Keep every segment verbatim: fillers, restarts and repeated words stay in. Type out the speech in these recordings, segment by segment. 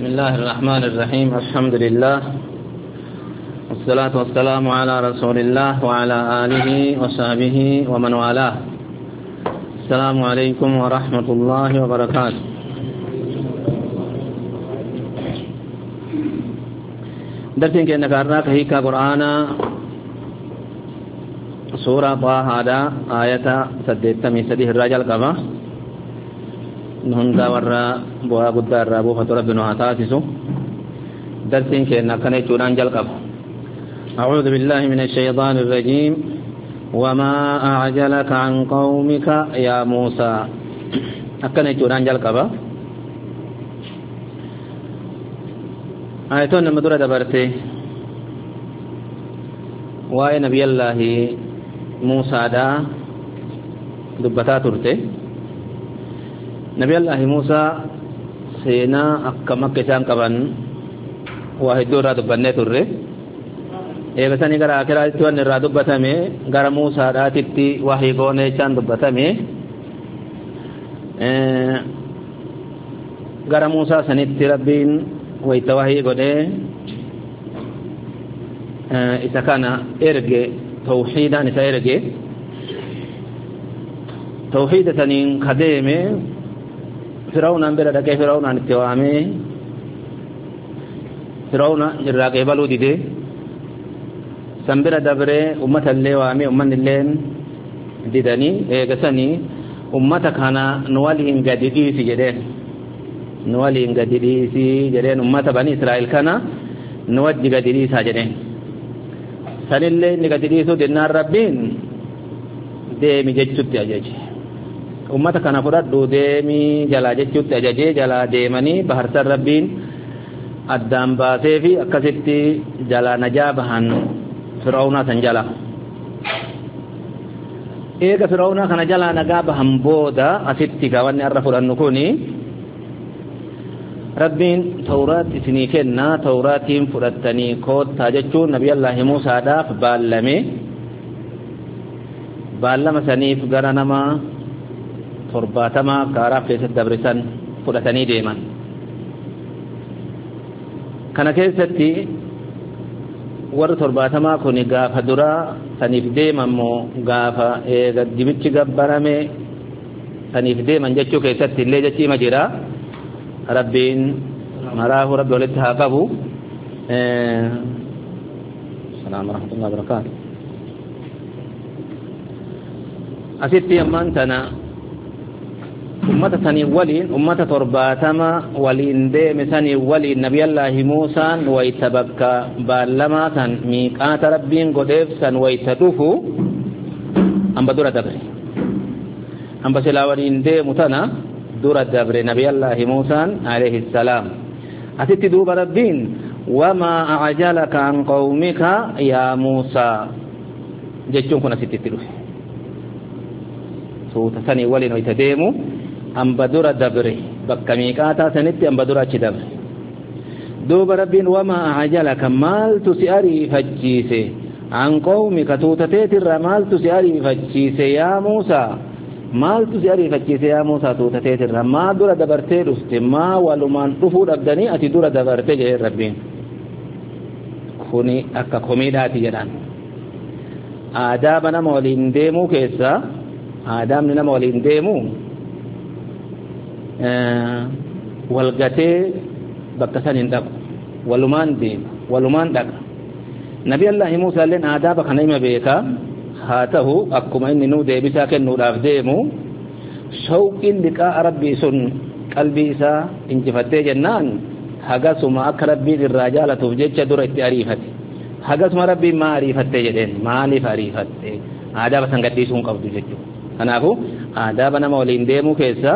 بسم الله الرحمن الرحيم. الحمد لله والصلاة والسلام على رسول الله وعلى آله وصحبه ومن والاه. السلام عليكم ورحمة الله وبركاته. درسين كأنك أراك هيك قرآن سورة طه هذا آية سديت من سديه الرجال كما نهندا ورا بوا قدار رابو فترة بنو عتاسسو درسين كأنك نيتوران جل كما. أعوذ بالله من الشيطان الرجيم. وما أعجلك عن قومك يا موسى. أكن يجوران جل كبا. آياتون مدورة دبرتي. وآي نبي الله موسى دا دبتا ترتي. نبي الله موسى سينا أكما كسان كبان واحد دورة دبنة ترتي. eegasanii gara akiraatti waan irraa dubbatame gara Muusaadhaatitti wahii gooneechaan dubbatame gara Muusaa sanitti rabbiin wayita wahii godhee isa kana erge tawxiidaan isa erge tawxiida saniin kadeeme Firawnaan bira dhaqee Firawnaan itti waamee Firawna irraa qeebaluu didee سنبرا دبره أمة اللي وامي أمة اللي ديداني إيقساني أمة كان نواليهم قديديسي جدين نواليهم قديديسي جدين أمة بني إسرائيل كان نوجي قديديسا جدين سن اللي نقديديسو دينار ربين ديمي ججت أجاج أمة كان فرد ديمي جلا ججت أجاج جلا ديماني بحر سر ربين الدام باسي في أكسيتي جلا نجابهن فرعون سنجلا إيجا فرعون كان جلا نجاب همبودا أسيتك وأن يعرفوا أن نكوني ربين توراة سنيكنا توراة فرتني كود تاجتشو نبي الله موسى داف بالمي بالما سنيف غرانما ترباتما كارا في الدبرسان فرتني ديما كان كيستي warra torbaatamaa kun gaafa dura saniif deeman moo gaafa eega dibichi gabbarame saniif deeman jechuu keessatti illee jechiima jira rabbiin maraahu rabbi walitti haa qabu. Assalamu warahmatullahi wabarakatuh. asitti ammaan tana ummata sanii waliin ummata torbaatama waliin deeme sanii waliin nabiyallaahi Muusaan wayta bakka baallamaa san miiqaata rabbiin godheef san wayta dhufu amba dura dabre amba silaa waliin deemu tana dura dabre nabiyallaahi Muusaan alayhi salaam. asitti duuba rabbiin wamaa acajalaka an qawmika yaa Muusaa jechuun kun asitti itti dhufe suuta sanii waliin wayta deemu amba dura dabre bakka miiqaataa sanitti amba dura achi dabre duuba rabbiin wamaa ajalaka maaltu si ariifachiise an qawmika tuutateetirra maaltu si ariifachiise yaa Muusaa maaltu si ariifachiise yaa Muusaa tuutateetirra maa dura dabartee dhufte maa walumaan dhufuu dhabdanii ati dura dabarte jedhee rabbiin kuni akka komiidhaati jedhan aadaaba nama waliin deemuu keessa aadaabni nama waliin deemuu walgatee bakka san hin dhaqu walumaan deema walumaan dhaqa nabi allahi Muusaa illeen aadaaba kana hima beeka haa ta'u akkuma inni nuu deebisaa kennuudhaaf deemu shawqiin liqaa rabbii sun qalbii isaa injifattee jennaan hagasuma akka rabbiin irraa jaalatuuf jecha dura itti ariifate hagasuma rabbiin maa ariifatte jedheen maaliif ariifatte aadaaba san gadhiisuu hin qabdu jechuudha. kanaafu aadaaba nama waliin deemuu keessa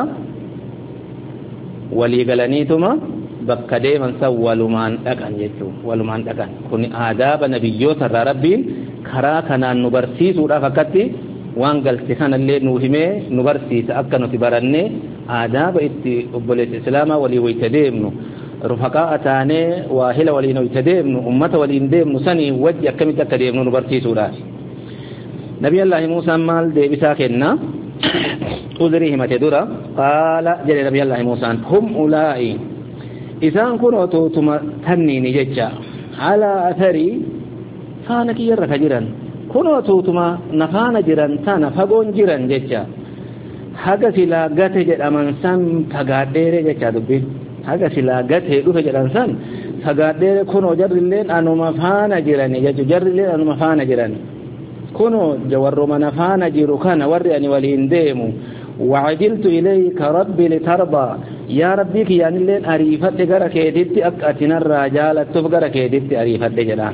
walii galaniituma bakka deeman san walumaan dhaqan jechuun walumaan dhaqan kun aadaaba nabiyyoota irraa rabbiin karaa kanaan nu barsiisuudhaaf akkatti waan galte kanallee nu himee nu barsiisa akka nuti barannee aadaaba itti obboleessa islaamaa walii wayta deemnu rufaqaa taanee waahila waliin wayta deemnu ummata waliin deemnu sanii wajji akkamitti akka deemnu nu barsiisuudhaaf. nabiyallaahi Muusaan maal deebisaa kenna عذري همت درا قال جل نبي الله موسى هم أولئك إسان كنوا توتما تنيني ججا على أثري فانا كي يرك جيران كنوا توتما نفانا جيران تانا فقون جيران ججا haga sila gate jedhaman san fagaadheere jecha dubbiin haga sila gate dhufe jedhan san fagaadheere kunoo jarrilleen anuma faana jirani jechu jarrilleen anuma faana jirani kunoo jawarruma na faana jiru kana warri ani waliin deemu وعجلت إليك ربي لترضى يا ربي كيانلين أريفت غرا كيدت أكأتنا الرجال تفغرا كيدت أريفت جلان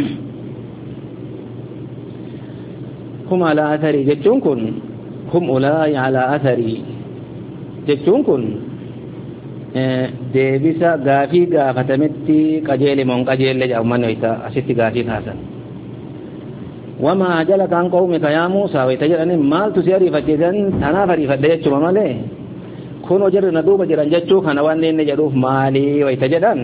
هم على أثري جتون كن هم أولئك على أثري جتون كن deebisa gaafii gaafatametti qajeele mon qajeelle jedhaman wayta asitti gaafii kaasan wama ajalaka an qawmika ya Musa wayta jedhani maaltu si ariifachiisan tanaaf ariifadhe jechuma malee kunoo jarri na duuba jiran jechuu kana waan inni jedhuuf maalii wayta jedhan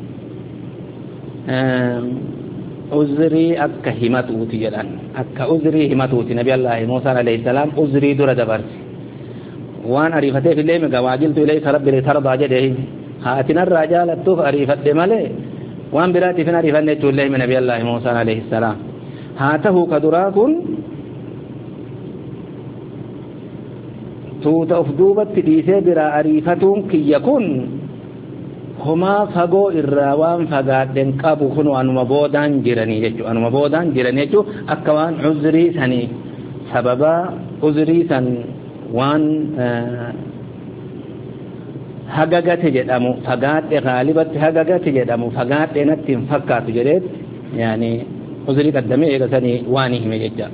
uzrii akka himatuuti jedhan akka uzrii himatuuti nabi Allah Musa alayhi salam uzrii dura dabarsi وان عريفته في الليل مقاواجلت إليك ربي لترضى جده هاتنا الرجال التوف عريفت ملي وان براتي فين عريفت نجو الله من نبي الله موسى عليه السلام هاته كدراكن توتا أفدوبت تديسي برا عريفتون كي يكون هما فقو الراوان فقادن قابو خنو أنو مبودان جراني جيجو أنو مبودان جراني جيجو أكوان عذري سني سببا عذري سن وان هغغت جدامو فغات غالبت هغغت جدامو فغات نتين فكات جريت يعني عذري قدمي يغسني واني ميجا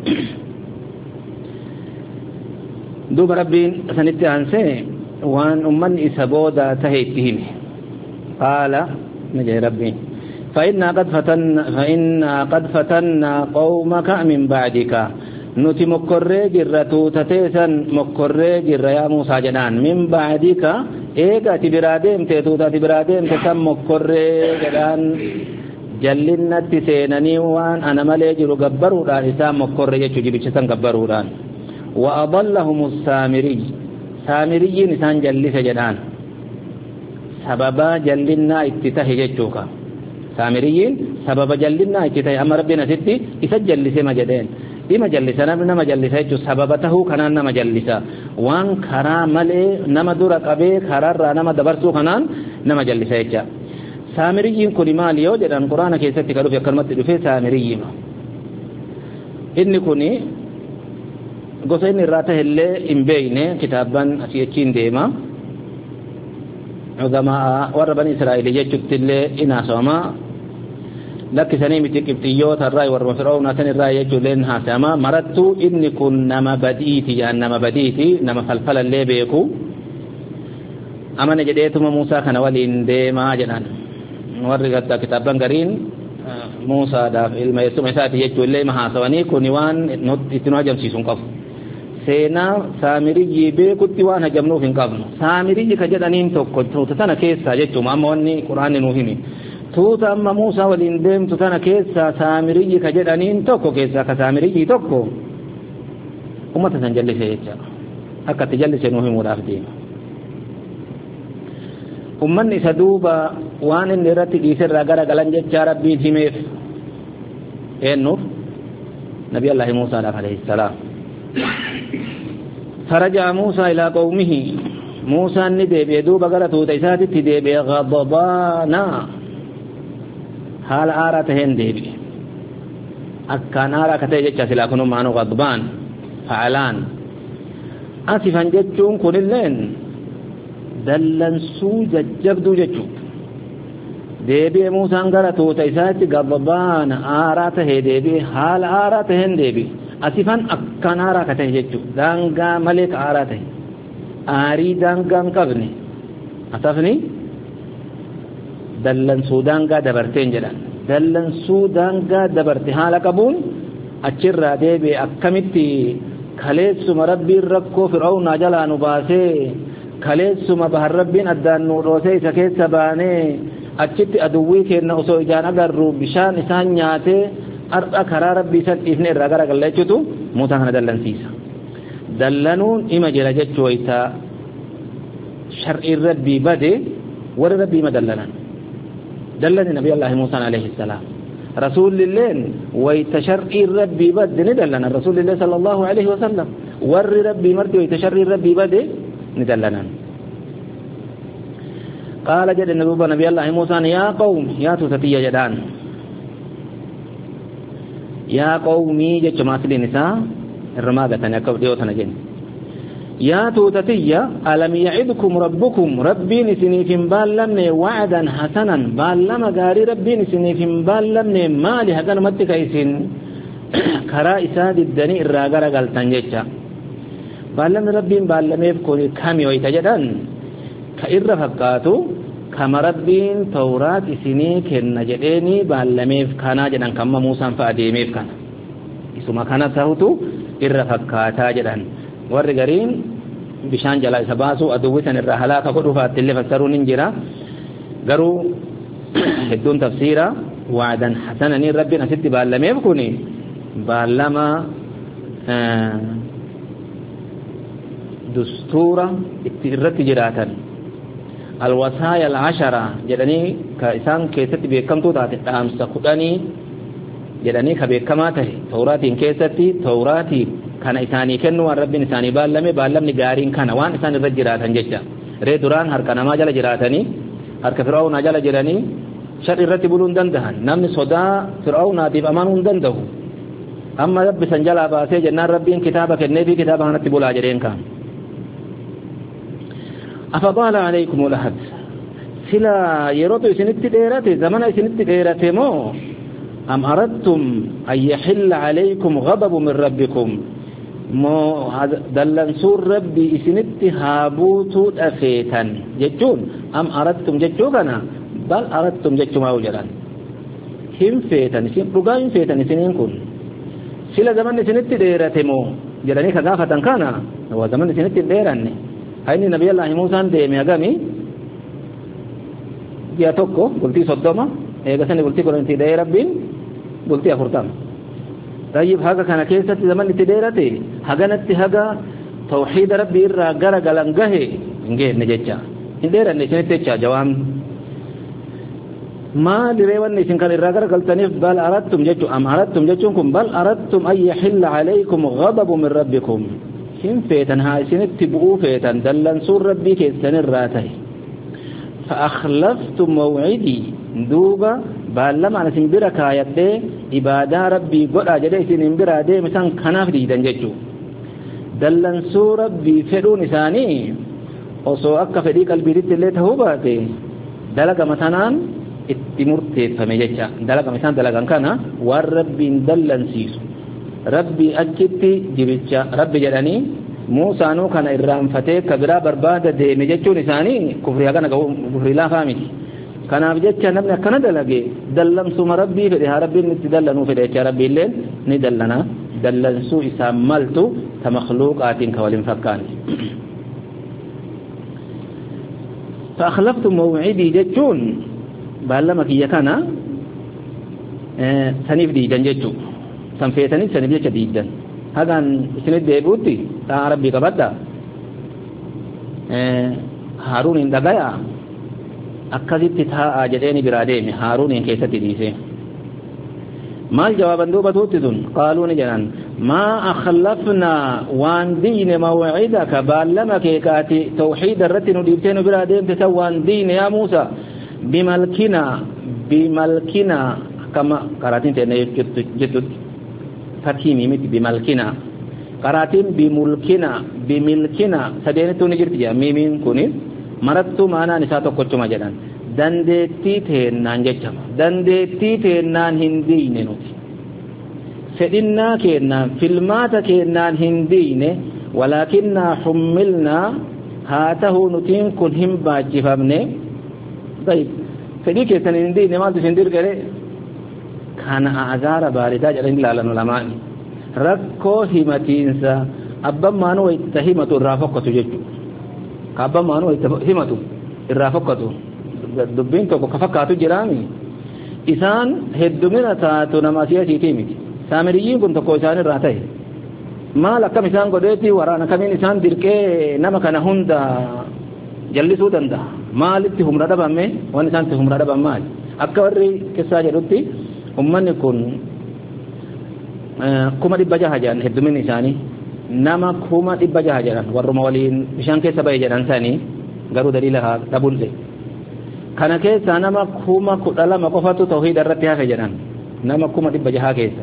دوب ربين سنتي انسه وان امن اسبودا تهيتهم قال نجي ربي فإنا قد فتنا فإنا قد فتنا قومك من بعدك nuti mokkorree jirra tuutateesan mokkorree jirra yaa Muusaa jedhaan min ba'dika eega ati biraa deemte tuuta ati biraa deemte san mokkorree jedhaan jallinnatti seenanii waan ana malee jiru gabbaruudhaan isaan mokkorree jechuu jibicha san gabbaruudhaan wa adallahumus saamiriy saamiriyyiin isaan jallise jedhaan sababa jallinnaa itti tahe jechuuka saamiriyyiin sababa jallinnaa itti tahe amma rabbiin asitti isa jallise ma jedheen ima jallisa nama jallisa jechuun sababa tahuu kanaan nama jallisa waan karaa malee nama dura qabee karaarraa nama dabarsuu kanaan nama jallisa jecha saamiriyyiin kun maali yoo jedhan quraana keessatti ka dhufe akkanumatti dhufe saamiriyyiima inni kun gosa inni irraa tahillee hin beeyne kitaaban asii achiin deema ugamaa warra bani israa'ilii jechuutti illee inaasawamaa لك سنيم تكبتيوت الرأي والرفرعون أتن الرأي يجولين هاسما مرتو إن كن نما بديتي يعني نما بديتي نما فلفل اللي بيكو أما نجديتم موسى كان ولين دي ما جنان ورقت كتابا قرين موسى داف إلما يسوم يساتي يجولين هاسواني كونيوان اتنواجم سيسون قف سينا سامري بيكو تيوان هجمنو فين قبنو سامري كجدانين توقع تتنا كيسا جيتو مامواني قرآن نوهمي tuuta amma Muusaa waliin deemtu tana keessa saamiriyyi ka jedhaniin tokko keessa ka saamiriyyi tokko ummata san jallise jecha akka itti jallise nuu himuudhaaf deema ummanni isa duuba waan inni irratti dhiiserraa gara galan jecha rabbiin himeef eennuuf nabi Allahi Muusaadhaaf alayhi salaam فرجع موسى إلى قومه موسى ندب يدوب قرأ توتا إساتي تدب غضبانا حال آراتهن ديبي أكان آرا كتاي جتشا سلاكنو مانو غضبان فعلان آسفا جتشون كن اللين دلن سو ججبدو جتشو ديبي موسى انقرأ توتا إساتي غضبان آراته ديبي حال آراتهن ديبي آسفا أكان آرا كتاي جتشو دانقا ملك آراته آري دانقا مقبني أصفني دلن سودان قا دبرتين جلان دلن سودان قا دبرتي حالا قبون اچر ديبي اكمتي خليسم ربي ربكو فرعون جلا نباسي خليسم بحر ربين ادان نوروسي سكيت سباني اچت ادوي كن اسو اجان اگر رو بشان اسان نياته اردا خرا ربي سن ابن رغرا گلچتو موتا هن دلن سيسا دلنون اما جلجچويتا شرع ربي بده ور ربي مدلنان دلني نبي الله موسى عليه السلام رسول الله ويتشرئ ربي بد ندلنا رسول الله صلى الله عليه وسلم ور ربي مرتي ويتشرئ ربي بد ندلنا قال جد النبي نبي الله موسى يا قوم يا تتي جدان يا قومي جت ماسل النساء الرماغة نكبديو تنجين يا تتي ألم يعدكم ربكم ربي نسني في بالمن وعدا حسنا بالما غاري ربي نسني في بالمن مالي هكذا متكايسين كرا إساد الدني الراغر غلطان جيتشا بالم ربي بالميف كوني كامي ويتجدان كإر فقاتو كما ربين توراة سني كن جديني بالميف كانا جدان كما موسى فأديميف كان اسما كانا تهوتو إر فقاتا جدان ورغرين بشان جلا سباسو ادوتن الرحلا كقدو فاتل فسرون انجرا غرو هدون تفسيرا وعدا حسنا ني ربنا ست بالما يكوني بالما آه دستورا اترت جراتا الوصايا العشرة جدني كإسان كيست بكمتو تات امس خداني جدني كبكماته تورات كيستي توراتي كان إساني كنوا رب إساني بالله بالله نجارين كان وان إساني رجرات هنجتا ريدوران هر كنا ما جل جراتني هر كفرعون جل جراني شر الرتبون دندهن نمن صدا فرعون ناتب أمانون دنده أما رب سنجلا باسه جنان ربين كتابك النبي كتابه نتبول أجرين كان أفضال عليكم الأحد سلا يروتو إسنت ديرات زمن إسنت ديرات مو أم أردتم أن يحل عليكم غضب من ربكم مو دلن سور ربي إسنت هابوتو أفيتا جتون أم أردتم جتوكنا بل أردتم جتو ما وجران هم فيتا نسين رقاين فيتا نسينين كن سلا زمن إسنت ديرات مو جراني كغافة كان هو زمن إسنت ديران هاي نبي الله موسى ديمي أغامي جاء توكو قلتي صدوما إيه قسني قلتي قلتي دي ربين قلتي أفرطام طيب هذا كان كيسة زمن تديرتي هغنت هغا توحيد ربي إرى غرق لنغه انجه نجيجا انديرا نشنت تيجا جوام ما لريوان نشن كان إرى غرق التنف بل أردتم جيجو أم أردتم جيجوكم بل أردتم أن يحل عليكم غضب من ربكم هم فيتن هاي سنت تبقوا فيتن دلن سور ربي كيسن الراتي فأخلفتم موعدي دوبا بالله معنا سنبرا كايات دي إبادة ربي قد أجده سنبرا دي مثلا كناف دي دنججو دلن سور ربي فدون إساني وصو أكا فدي قلبي دي اللي تهوباتي دلق مثلا اتمرتي فميجيشا دلق مثلا دلق انكانا والربي دلن سيسو ربي أجدتي جبتشا ربي جداني موسى نو كان إرام فتيك كبرا بربادة دي مججو نساني كفري أغانا كفري لا فامي كان أبجدشا نبنى كان دلقي دلن سوم ربي فديها ربي نتدلنو فديها ربي الليل ندلنا دلن سو إسام ملتو تمخلوقات كوالين فكاني فأخلفتم موعدي ججون بألمك يكنا اه سنف دي جنججو سنفيتني سنبيا جديدا هذا سند ديبوتي تا ربي كبدا اه هارون اندغايا اكذبت تا اجدني برادين هارون ان كيستي ديسه ما الجواب دوبا توتدون قالوا نجنان ما اخلفنا وان دين موعدك بالمك كاتي توحيد الرتن ديبتين برادين تسوان دين يا موسى بملكنا بملكنا كما قراتين جدد فتيمي مت بملكنا قراتين بملكنا بملكنا سدينتو نجرت يا ميمين كوني مرتو معنا نساتو كوچما جدان دندتي تهنان جچما دندتي تهنان هندين نوتي فدنا كنا فيلماتا كنان هندين ولكننا حملنا هاته نتين كن هم باجفمنه طيب فدي كتن هندين ما تفندر غري كان أعذار باردة جلين لالن العلماء ركو همتينسا أبا مانو اتهمة الرافقة ججو كابا مانو اتهمة الرافقة دبين توقو كفكاتو جرامي إسان هدومنا تاتو نماسيا سيتيمي سامريين كنت توقو إسان الراتي ما لكم إسان قديتي ورانا كمين إسان دركي نما كان هندا جلسو دندا ما لتهم ردبا مي وان إسان تهم ردبا مال akka warri qissaa jedhutti ummanni kun kuma dhibba jaha jedhan hedduminni isaanii nama kuma dhibba jaha jedhan warruma waliin bishaan keessa ba'e jedhan sanii garuu daliila haa dhabulle kana keessa nama kuma kudha lama qofatu tawhiida irratti hafe jedhan nama kuma dhibba jaha keessa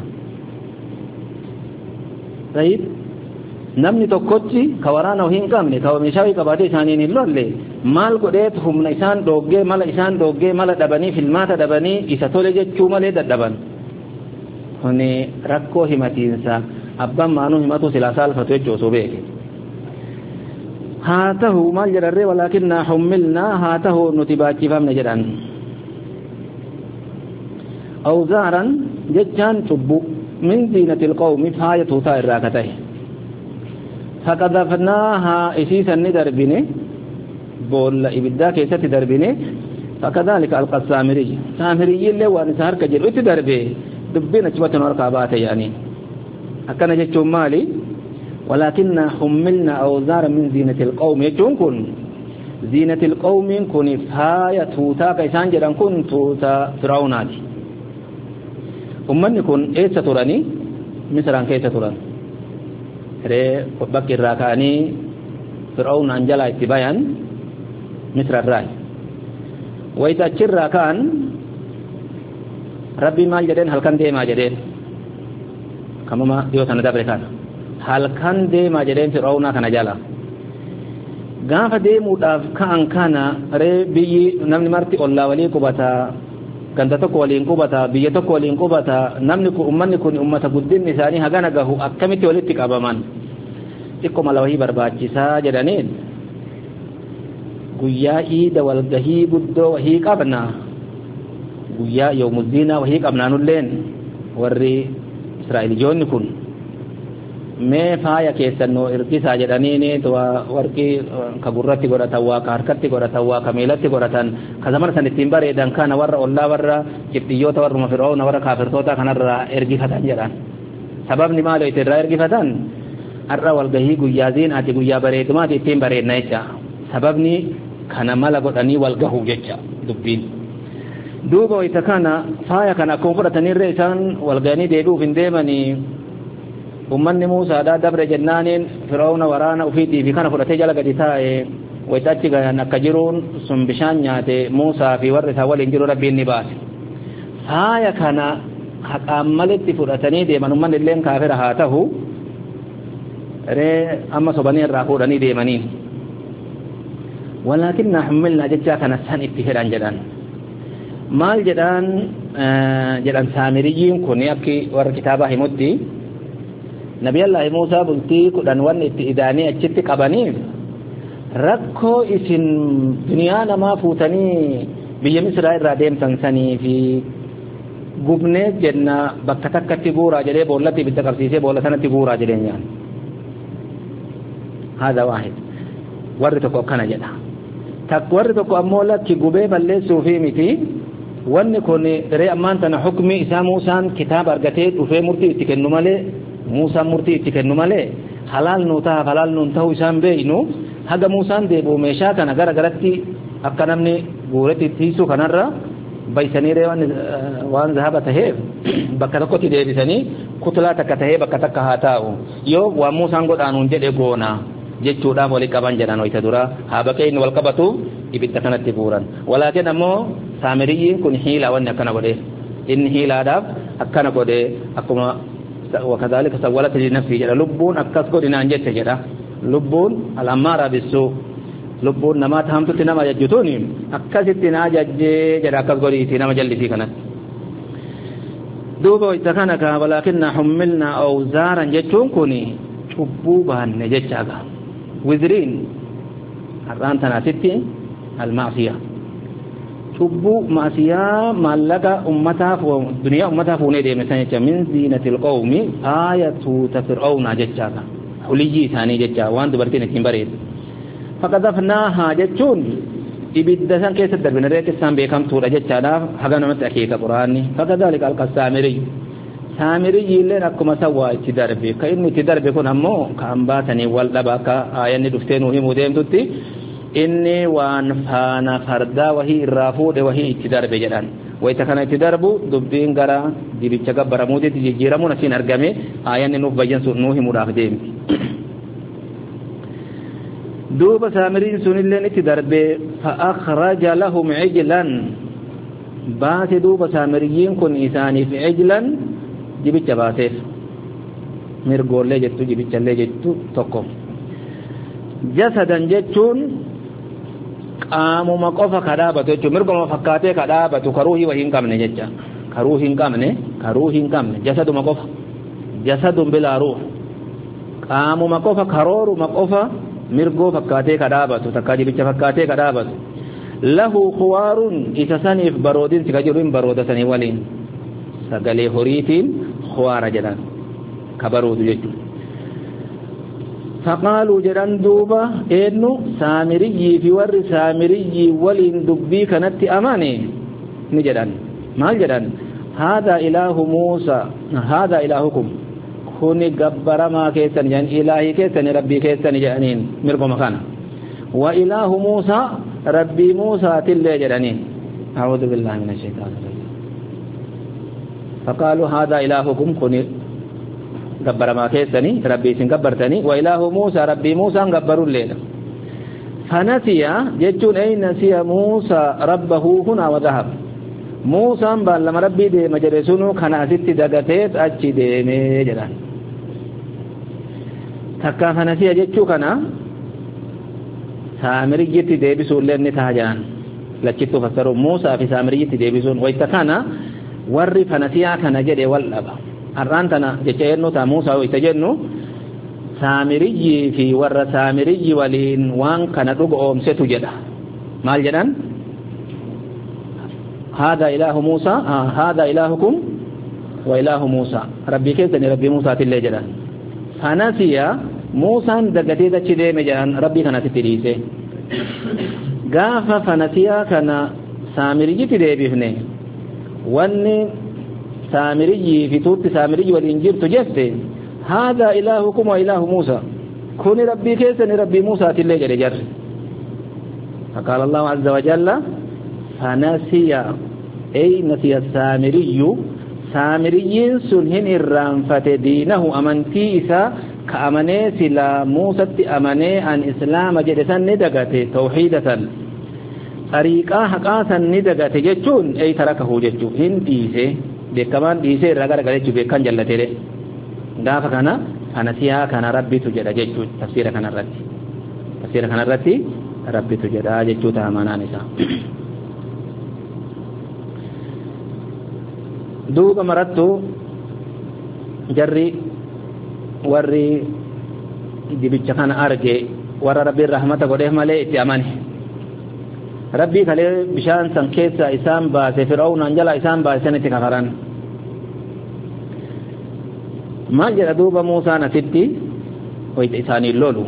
sayid namni tokkochi ka waraana hin qabne ka meeshaa qabatee isaaniin hin lolle maal godheet humna isaan dhoggee mala isaan dhoggee mala dhabanii filmaata dhabanii isa tole jechuu malee dadhaban kuni rakkoo himatiinsa abbaan maanuu himatu silaa saalfatu jechuu osoo beeke haa ta'u maal jedharree walaakinnaa hummilnaa haa ta'u nuti baachifamne jedhan awzaaran jechaan cubbu min ziinatil qawmi faaya tuutaa irraa ka ta'e فقذفناها إسيسا ندربني بول إبدا كيسة دربني فكذلك ألقى السامري سامري اللي وانسهر كجل اتدربي دبنا شبة ورقابات يعني أكنا جتشم مالي ولكن حملنا أوزارا من زينة القوم يجون كن زينة القوم كن فهاية توتا كيسان جران كن توتا فرعوناتي أمني كن إيسا تراني مثلا كيسا تراني re bakir rakani Fir'aun anjala ittibayan misra rai wa itachir rakan rabbi mal jaden halkan de ma jaden kamama dio tanada berekan halkan de ma jaden Fir'auna kana jala gafa de mudaf kan kana re biyi namni marti olla wali kubata ganda tokko waliin qubata biyya tokko waliin qubata namni ku ummanni kun ummata guddin isaanii hagana gahu akkamitti walitti qabaman xiqqoo mala wahii barbaachisaa jedhaniin guyyaa iida walgahii guddoo wahii qabna guyyaa yawmuddiinaa wahii qabnaanulleen warri israa'elijoonni kun mee faaya keessannoo irkisaa jedhaniini warqii ka gurratti godhatan waa ka harkatti godhatan waa ka miilatti godhatan ka zamana san ittiin bareedan kana warra ollaa warra qibxiyyoota warruma fir'auna warra kaafirtoota kanarraa ergifatan jedhan sababni maalo itti irraa ergifatan har'a walgahii guyyaa ziinaati guyyaa bareedumaati ittiin bareedna jecha sababni kana mala godhanii walgahuu jecha dubbiin duuba wayta kana faaya kana akkuma fudhatanirra isaan walgahanii deebi'uuf hin deemanii ummanni Muusaa da dabre jennaaniin Fir'auna waraana ufiitii fi kana fudhatee jala gadi taa'e waytaachi gayan akka jiruun sun bishaan nyaate Muusaa fi warri isaa waliin jiru rabbiin ni baase faaya kana haqaan malitti fudhatanii deeman ummanni illeen kaafira haa ta'u ree amma sobanii irraa fuudhanii deemaniin walaakinna hummilnaa jechaa kana san itti hedhan jedhan maal jedhan jedhan saamiriyyiin kun akki warra kitaabaa himutti Nabi Allah Musa bultii kudhan wanni itti idaanii achitti qabaniif rakkoo isin duniyaa namaa fuutanii biyya Misraa irraa deemtan sanii fi gubnee jenna bakka takkatti guuraa jedhee boollatti ibidda qabsiisee boolla sanatti guuraa jedheenyaan haadha waahid warri tokko akkana jedha takk warri tokko ammoo lakki gubee balleessuu fi miti wanni kun ree ammaan tana hukmi isaa Muusaan kitaaba argatee dhufee murtii itti kennu malee Muusaan murtii itti kennu malee halaal nuu ta'a halaal nuun ta'uu isaan beeynu haga Muusaan deebi'u meeshaa kana gara garatti akka namni guuretti tiisuu kanarra baysanii ree waan zahaba tahee bakka tokkotti deebisanii kutlaa takka tahee bakka takka haa taa'u yoo waan Muusaan godhaanuun jedhe goona jechuudhaaf walii qaban jedhan wayta dura haa bakee inni wal qabatu ibidda kanatti buuran walaakin ammoo saamiriyyiin kun hiilaa wanni akkana godhe inni hiilaadhaaf akkana godhe akkuma وكذلك سولت لنفسي جدا لبون أكسكو دينا انجت جدا لبون الأمارة بالسوء لبون نما تهمتو تنما ججتوني أكست ناجج جدا أكسكو دي تنما جلسي كانت دوبا اتخانك ولكن حملنا أوزارا ججون كوني شبوبا نججاga وزرين الران تناسيتي المعصية شبو معصية مالك أمتها دنيا أمتها فوني دي مثلا من زينة القوم آية تفرعون ججاga حليجي ثاني ججا وان دبرتين كمبريد فقذفناها ججون إبدا سان كيس الدربين ريك السان بيكم تورا ججانا حقا نمت أكيك قرآني فكذلك ألقى السامري سامري يلين أكما سوا اتدربي كأنه اتدربي كون همو كأنباتني والدبا كآيان دفتين وهي مدين تتي inni waan faana fardaa wahii irraa fuudhe wahii itti darbe jedhan ويتكنا تدربو دبين غرا ديبيچا غبرموتي تجيرمو نسين ارغامي آيان نوف بيان نوح مضاف ديم دوب سامرين سن اللي نتدرب فأخرج لهم عجلا بات دوب سامريين كن إساني في عجلا جبت باسف مرقول لي جتو جبت لي جتو تقوم جسدا جتون قاموا مقوفا كدابة جتو مرقوا مفكاتي كدابة كروهي وهين كامن جتشا كروهين كامن كروهين كامن جسد مقوفا جسد بلا روح قاموا مقوفا كرور مقوفا مرقوا فكاتي كدابة تكاجي بيتش فكاتي كدابة له خوار إسسانيف برودين تكاجرين برودة سني ولين سقلي هريتين خوار جلان كبرود يجو فقالوا جلان دوبا إنو سامري في ور سامري ولين دبي كانت أماني نجلان ما جلان هذا إله موسى هذا إلهكم كوني قبر ما كيسن يعني إلهي كيسن ربي كيسن جانين مرقوا مكانا وإله موسى ربي موسى تلي جانين أعوذ بالله من الشيطان الرجيم فقالوا هذا إلهكم كوني قبر ما كيسني ربي سن قبرتني وإله موسى ربي موسى قبروا الليل فنسي جتون أي نسي موسى ربه هنا وذهب موسى بان لما ربي دي مجلسونو كان أسيت دقاتيت أجي دي ميجلان تكا فنسي جتشو كان سامرية دي بسول لن تهجان لكتو فسروا موسى في سامرية دي بسول ويتكانا ورّي فنسيا كان جدي والأبا الرانتنا جتشينو تا موسى ويتجنو سامري في ور سامري ولين وان كان رقعهم ستجده مال جدان هذا إله موسى آه هذا إلهكم وإله موسى ربي كيسني ربي موسى تلي جدان فنسي موسى دقتي دچ ديم جان ربي كان تتريسه غاف فنسيا كان سامري تديبهنه واني سامري في توت سامري والانجيل تجفته هذا إلهكم وإله موسى كوني ربي كيسني ربي موسى تلي جر فقال الله عز وجل فنسي أي نسي السامري سامريين سنهن الرانفة دينه أمنتي إسا كأمني سلا موسى أمني عن إسلام جدسا ندقته توحيدة طريقا حقاسا ندقته جتون أي تركه جتو هن ديسه بكمان ديسه رغر غلجو بكان جلته له دافا كان فنسيها كان ربي تجد جتو تفسير كان الرتي تفسير كان الرتي ربي تجد جتو تامانا نساء دوبا مرتو جري وري ديبيچ كان ارجه ور ربي الرحمه غده مالي اتياماني ربي خلي بشان سنكيسا اسام با فرعون انجلا اسام با سنتي كفران ما جرى دوبا موسى نتي ويت اساني لولو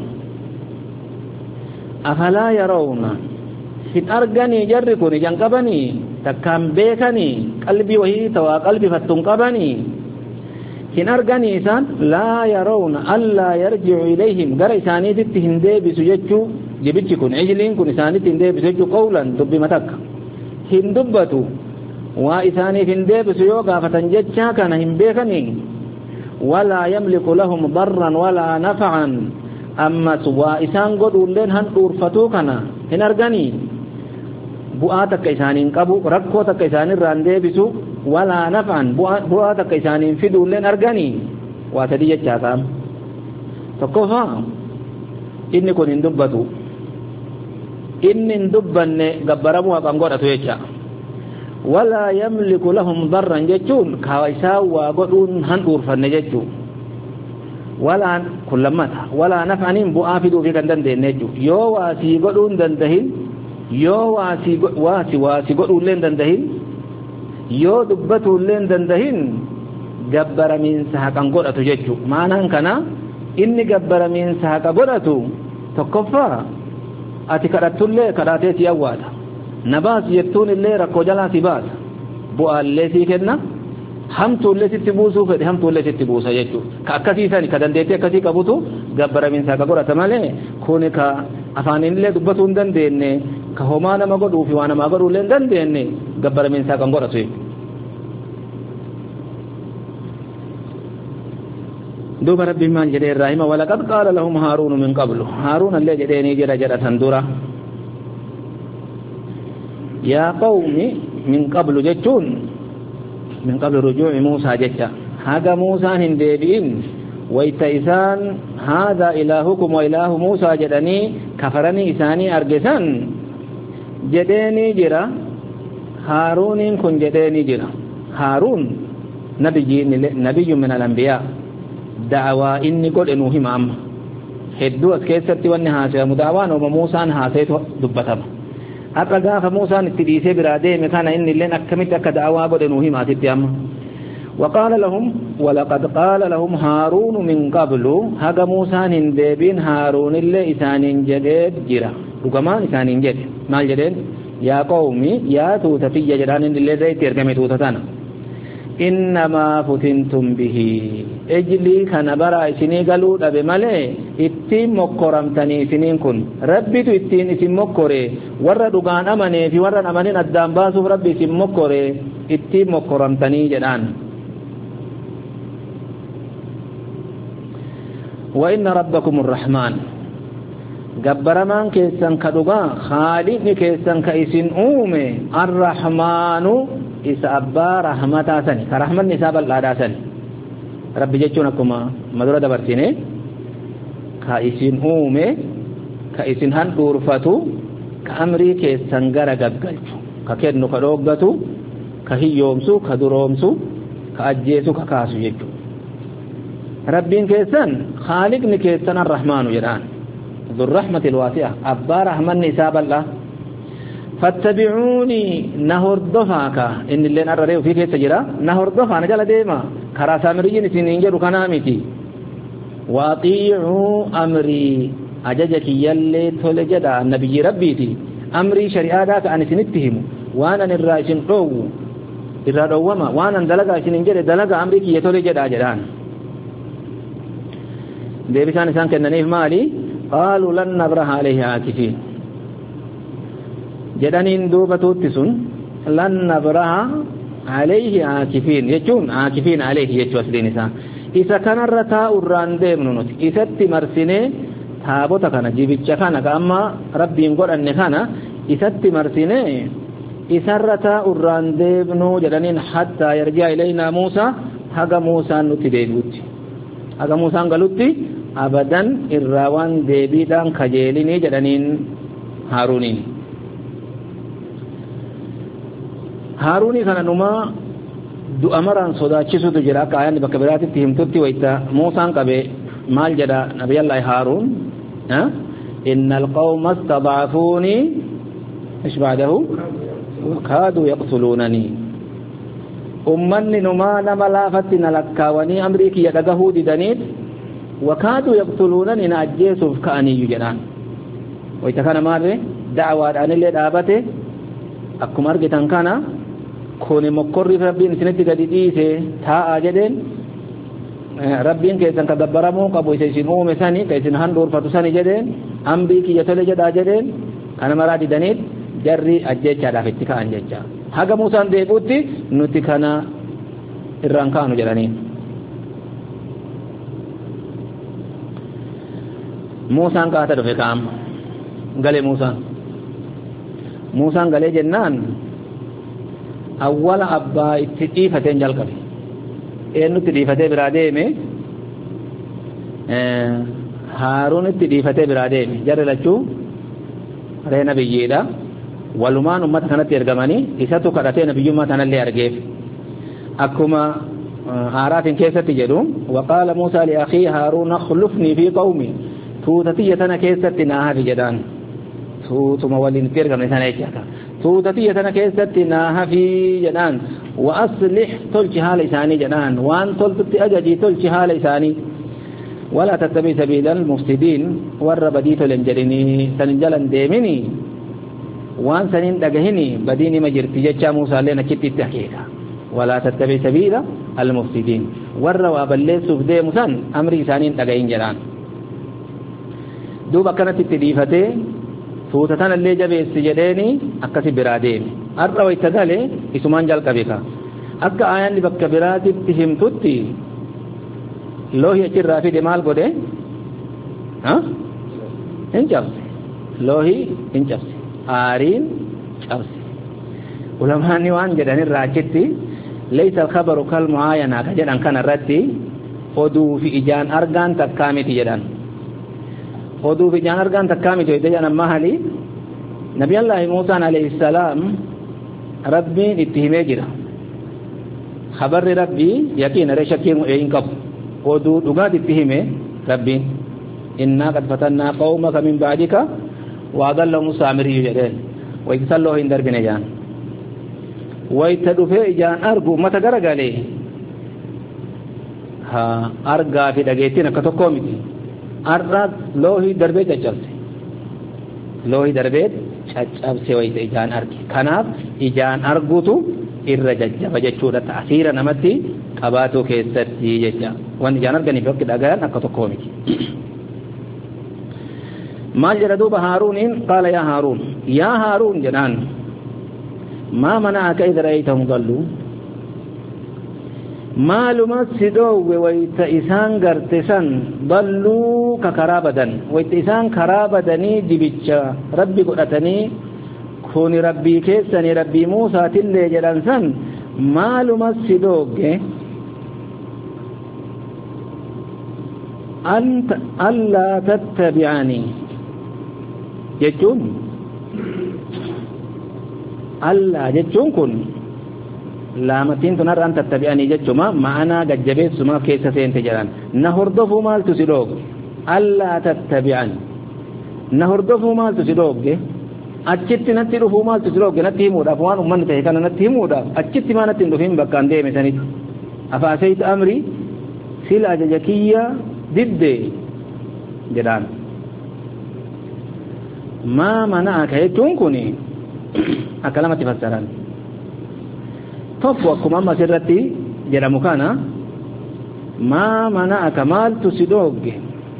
افلا يرون في ارغني جري كوني جنقبني تكام بيكني قلبي وهي توا قلبي فتن قبني كن ارغني انسان لا يرون الا يرجع اليهم غير ثاني تتهندي بسججو جبتي كن عجلين كن ثاني تندي بسججو قولا دب متك هندبتو وإثاني هندي بسيو غافتن جچا كان هم بيكني ولا يملك لهم ضرا ولا نفعا اما سوا إسان قدولين هن أورفتو كان هن ارغني bu'aa takka isaaniin qabu rakkoo takka isaaniin raan deebisu wala naf'an bu'aa takka isaaniin fiduulleen arganii waa sadii jechaa ta'am tokkoffaa inni kun hin dubbatu inni hin dubbanne gabbaramuu haqan godhatu jecha wala yamliku lahum darran jechuun kaa isaa waa godhuun han dhuurfanne jechuu wala kullammata wala naf'aniin bu'aa fiduufi kan dandeenye jechuu yoo waa sii godhuun dandahin yoo waasi waasi waasi godhuulleen dandahin yoo dubbatulleen dandahin gabbaramiinsa haqan godhatu jechu maanaan kana inni gabbaramiinsa haqa godhatu tokkoffaa ati kadhattullee kadhateeti awwaata nabaas jettuun illee rakkoo jalaa si baasa bu'aallee sii kenna hamtuullee sitti buusuu fedhe hamtuullee sitti buusa jechu ka akkasiisani ka dandeettii akkasii qabutu gabbaramiinsa haqa godhata malee kuni ka afaaniinillee dubbatuu hin dandeenye ka homaa nama godhuu fi waa namaa godhuullee hin dandeenye قبر من ساقن قرأتوه دوب ربي ما جدي الرحمة ولقد قال لهم هارون من قبل هارون اللي جديني جرى جرى تندورة يا قوم من قبل جتون من قبل رجوع موسى جتا هذا موسى هندبين ويتيسان هذا إلهكم وإله موسى جدني كفرني إساني أرجسان جديني جرى هارون كن جديني جرى هارون نبي نبي من الأنبياء دعوة إني قل إنه هم هدو أسكيسرتي واني هاسي مدعوان وما موسى هاسيت دبتما أقا قاف موسى نتديسي برادي مكان إني لين أكمت أكا دعوة قل إنه هم هاسيت ياما وقال لهم ولقد قال لهم هارون من قبل هذا موسى هندبين هارون اللي إسانين جديد جرا وكمان إسانين جديد مال جديد يا قومي يا توتتي جران اللي ريت يرقمي توتتانا إنما فتنتم به اجلي كان برا إسني قالوا دب مالي اتين مكرمتني سنين كن ربي تو اتين اسم مكري ورد دوغان أمني في ورد أمنين الدام باسو ربي اسم مكري اتين مكرمتني جدان وإن ربكم الرحمن جبرمان كيسان كدوغا خالق كيسان كيسن أومي الرحمن إسابا رحمة سني كرحمة نساب الله سني رب جيتشونكما مدرة دبرتيني كيسن أومي كيسن هن دورفتو كأمري كيسان غرا غبغلچو ككدنو كدوغتو كهيومسو كدرومسو كأجيسو ككاسو يجو ربين كيسان خالق كيسان الرحمن جدان ذو الرحمة الواسعة أبا رحمن نساب الله فاتبعوني نهر ضفاك إن اللي نرى في كيس جرا نهر ضفا نجال ديما كرا سامريين سنينجر كنامتي واطيعوا أمري أججك يلي تولجدا النبي ربيتي أمري شريعاتك أن سنتهم وانا نراشن قو إرادة وما وانا دلقا سنينجر دلقا أمريك يتولجدا جدان دي بسان إسان كننيف مالي قالوا لن نبرح عليه عاكفين جدانين دوبة تسن لن نبرح عليه عاكفين يجون عاكفين عليه يجو أسدين إسان إذا كان الرتاء الراندي منونت إذا تمرسيني تابوتا كان جيبتش كان كأما ربي ينقل أن كان إذا تمرسيني إذا الرتاء الراندي منو جدانين حتى يرجع إلينا موسى هذا موسى نتديبوت هذا موسى قالوتي abadan irrawan deebiidhaan kajeelinii jedhaniin haaruuniin haaruunii kana numa du'a maraan sodaachisutu jira akka ayanni bakka biraatitti himtutti wayta muusaan qabe maal jedha nabiyallaahi haaruun inna alqawma istadcafuuni ish bacdahu wakaaduu yaqtuluunanii ummanni numaa nama laafatti na lakkaawanii amrii kiyya dhagahuu didaniit وكادوا يقتلونني ناجيسوف كاني يجنان ويتكان ماري دعوة أن اللي دابته أكو مرقتان كان كوني مقرر ربين سنتي قديديسي تا آجدين ربين كيسان كدبرمو قبو يسيسين أومي ساني كيسين هندور فتساني جدين أمبي كي يتولي جد آجدين أنا مرادي دانيت جري أجيجا دافتي كان جيجا حقا موسان ديبوتي نوتي كان الرانكانو جلانين موسى قاتا دفه كام قال موسى موسى قال جنان اول ابا اتديفتين جل قبي انو تديفته براديمه هارون اتديفته براديمه جر لچو ري نبييدا ولمان امت كانت يرغماني اساتو كدته نبيو ما تنلي ارغيف اكما آراف كيسة جدوم وقال موسى لأخي هارون اخلفني في قومي توتتي تنا كيست ناها في جدان توت مولين تيرغا مثلا يجاكا توتتي تنا كيست ناها في جدان واصلح تلجها لساني جدان وان تلتت اججي تلجها لساني ولا تتبع سبيل المفسدين والربديت لنجرني سنجلن ديمني وان سنين دغهني بديني مجرتي جچا موسى لنا كيتي تحقيقا ولا تتبع سبيل المفسدين والروا بلسوف دي موسى امري سانين دغين جدان دوبا كانت تديفته فوتتان اللي جبه السجديني أكسي برادين arra wayta gale isumaan jalqabeka akka ayanni bakka biraatitti himtutti loohi achirraa fide maal godhe ha hin cabse loohi hin cabse aariin cabse ulamaani waan jedhan irraa achitti laysa al-khabaru kal muayana ka jedhan kana irratti oduu fi ijaan argaan takkaamiti jedhan oduu fi ijaan argaan takkaamiti jedhan amma hali nabiyullahi Musa alayhi salam rabbiin itti himee jira khabarri rabbii yaqiin re shakkiin een qabu oduu dhugaat itti hime rabbiin inna qad fatanna qaumaka min ba'dika wa adallahu samiri jedhan wa isallahu in darbine jaan wayta dhufe ijaan argu mata garagale ha argaa fi dhageettiin akka tokko miti arra loohi darbee caccabse loohi darbee caccabse wayta ijaan argi kanaaf ijaan argutu irra jajjaba jechuudha ta'asiira namatti qabaatu keessatti jecha wan ijaan arganii bakki dhagayan akka tokko miti maal jedha duuba haaruuniin qaala yaa haaruun yaa haaruun jedhaan ما منعك إذا رأيتهم ضلوا ما لمسدوا ويت إسان قرتسان ضلوا ككرابدا ويت إسان كرابدني دبتشا ربي قرأتني كون ربي كيسني ربي موسى تلي جلنسان ما لمسدوا أنت ألا تتبعني يجون Allah jechuun kun laamatiin tunar an tattabi'anii jechuma ma'anaa gajjabeessumaaf keessa seente jedhan na hordofuu maaltu si dhooge Allah tattabi'an na hordofuu maaltu si dhooge achitti natti dhufuu maaltu si dhooge natti himuudhaaf waan ummanni ta'e kana natti himuudhaaf achitti maa natti hin dhufin bakkaan deeme sanitti afaasayit amri sila ajaja kiyya didde jedhaan maa mana'aka jechuun kuni akka lamatti fassaran tokko akkuma amma sirratti jedhamu kana maa mana'aka maaltu si dhooge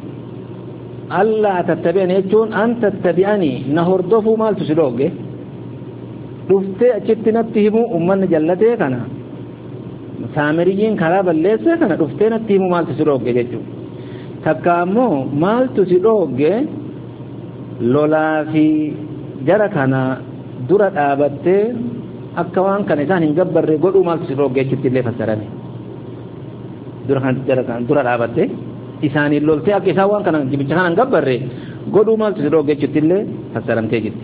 allaa tattabi'ani jechuun an tattabi'anii na hordofuu maaltu si dhooge dhuftee achitti natti himuu ummanni jallatee kana saamiriyyiin karaa balleessee kana dhuftee natti himuu maaltu si dhooge jechuun takka ammoo maaltu si dhooge lolaa fi jara kana dura dhaabattee akka waan kana isaan hin gabbarre godhuu maaltu si dhooge jechuutti illee fassarame dura kan jara kan dura dhaabattee isaaniin loltee akka isaan waan kana jibicha kana hin gabbarre godhuu maaltu si dhooge jechuutti illee fassaramtee jirti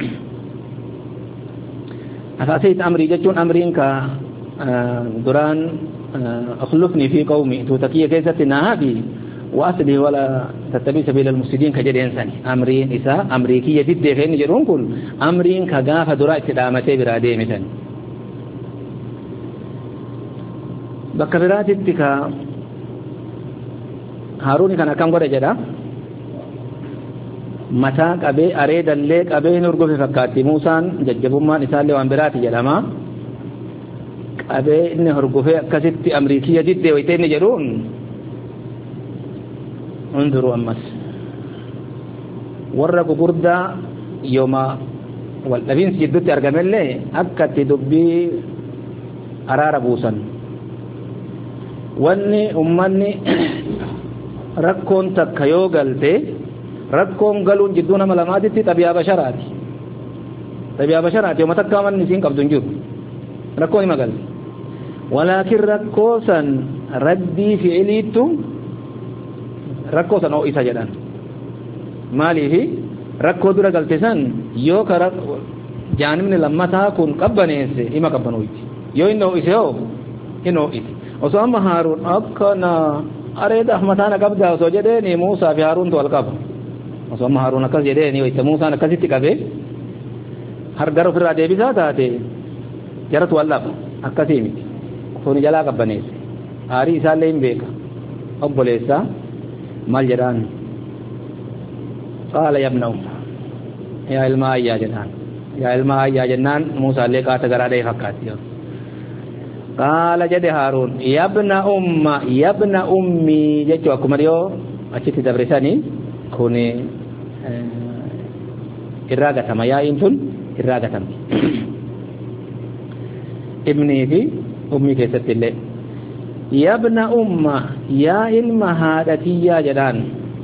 asaasayit amrii jechuun amriin ka duraan akhlufni fi qawmi tuutakiyya keessatti naahafi وأصله ولا تتبع سبيل المفسدين كجدين سني أمرين إساء أمريكي يدد فين يجرون كل أمرين كجاف دراء استدامته برادة مثلا بكبرات التكا هارون كان كم قرأ جدا متى كبي أريد الليك أبي نرجو في فكاتي موسى ججبوا ما نسال وان برات جدما أبي نرجو في كسيت أمريكي يدد ويتين يجرون انظروا أمس ورقوا قردا يوم والذين سجدت أرقام الله أكت دبي أرار بوسا واني أماني ركون تكيو قلتي ركون قلون جدون ملاماتي تبيا بشراتي تبيا بشراتي يوم تكامل نسين قبضون جد ركوني مقل ولكن ركوسا ردي في عليتو rakkoo san isa jedhan maaliifi rakkoo dura galte san yoo kara jaanibni lammataa kun qabbaneesse ima qabbanooti yoo inni ho'ise hoo hin ho'ite osoo amma haaruun akkana areeda ahmataana qabdaa osoo jedheeni Muusaa fi Haaruuntu wal qaba osoo amma haaruun akkas jedheeni wayta Muusaan akkasitti qabe hargara ofirraa deebisaa taate jaratu wal dhaba akkasii miti kun jalaa qabbaneesse aarii isaallee hin beeka obboleessaa مال جدان قال يا ابن أم يا الماء يا جنان يا الماء يا جنان موسى لك أتقرأ لي فكات قال جد هارون يا ابن أم يا ابن أمي جدوا كمريو أشتي تبرساني كوني إراغة ما يا إنتون إراغة ابني في أمي كيست الله يا ابن أمة يا علم هادتي يا جدان